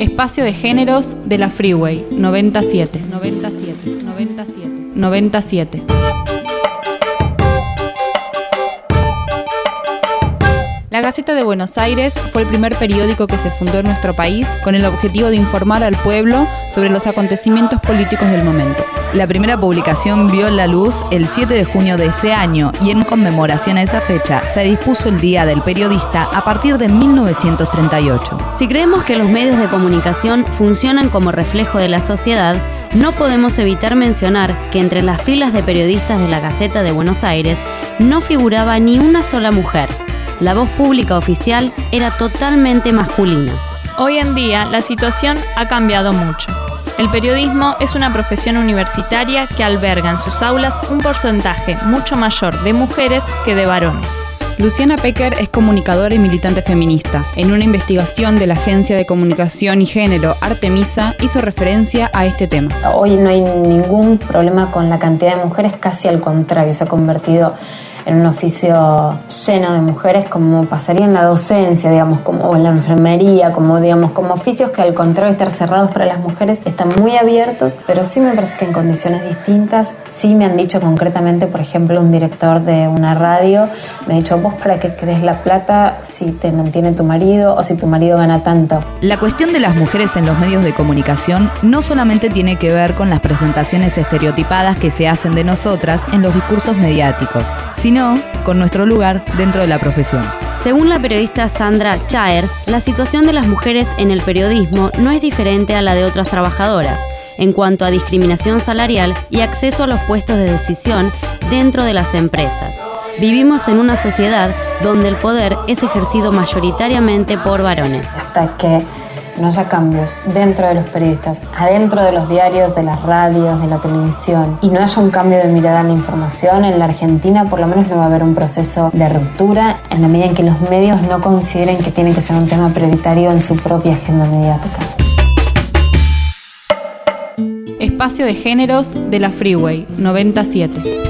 Espacio de géneros de la Freeway 97. La Gaceta de Buenos Aires fue el primer periódico que se fundó en nuestro país con el objetivo de informar al pueblo sobre los acontecimientos políticos del momento. La primera publicación vio la luz el 7 de junio de ese año y en conmemoración a esa fecha se dispuso el Día del Periodista a partir de 1938. Si creemos que los medios de comunicación funcionan como reflejo de la sociedad, no podemos evitar mencionar que entre las filas de periodistas de la Gaceta de Buenos Aires no figuraba ni una sola mujer. La voz pública oficial era totalmente masculina. Hoy en día la situación ha cambiado mucho. El periodismo es una profesión universitaria que alberga en sus aulas un porcentaje mucho mayor de mujeres que de varones. Luciana Pecker es comunicadora y militante feminista. En una investigación de la Agencia de Comunicación y Género Artemisa hizo referencia a este tema. Hoy no hay ningún problema con la cantidad de mujeres, casi al contrario, se ha convertido en un oficio lleno de mujeres, como pasaría en la docencia, digamos, como en la enfermería, como oficios que al contrario de estar cerrados para las mujeres están muy abiertos, pero sí me parece que en condiciones distintas. Sí me han dicho concretamente, por ejemplo, un director de una radio me ha dicho: ¿vos para qué querés la plata si te mantiene tu marido o si tu marido gana tanto? La cuestión de las mujeres en los medios de comunicación no solamente tiene que ver con las presentaciones estereotipadas que se hacen de nosotras en los discursos mediáticos, sino con nuestro lugar dentro de la profesión. Según la periodista Sandra Chaer, la situación de las mujeres en el periodismo no es diferente a la de otras trabajadoras en cuanto a discriminación salarial y acceso a los puestos de decisión dentro de las empresas. Vivimos en una sociedad donde el poder es ejercido mayoritariamente por varones. Hasta que no haya cambios dentro de los periodistas, adentro de los diarios, de las radios, de la televisión, y no haya un cambio de mirada en la información, en la Argentina por lo menos no va a haber un proceso de ruptura en la medida en que los medios no consideren que tiene que ser un tema prioritario en su propia agenda mediática. Espacio de géneros de la Freeway 97.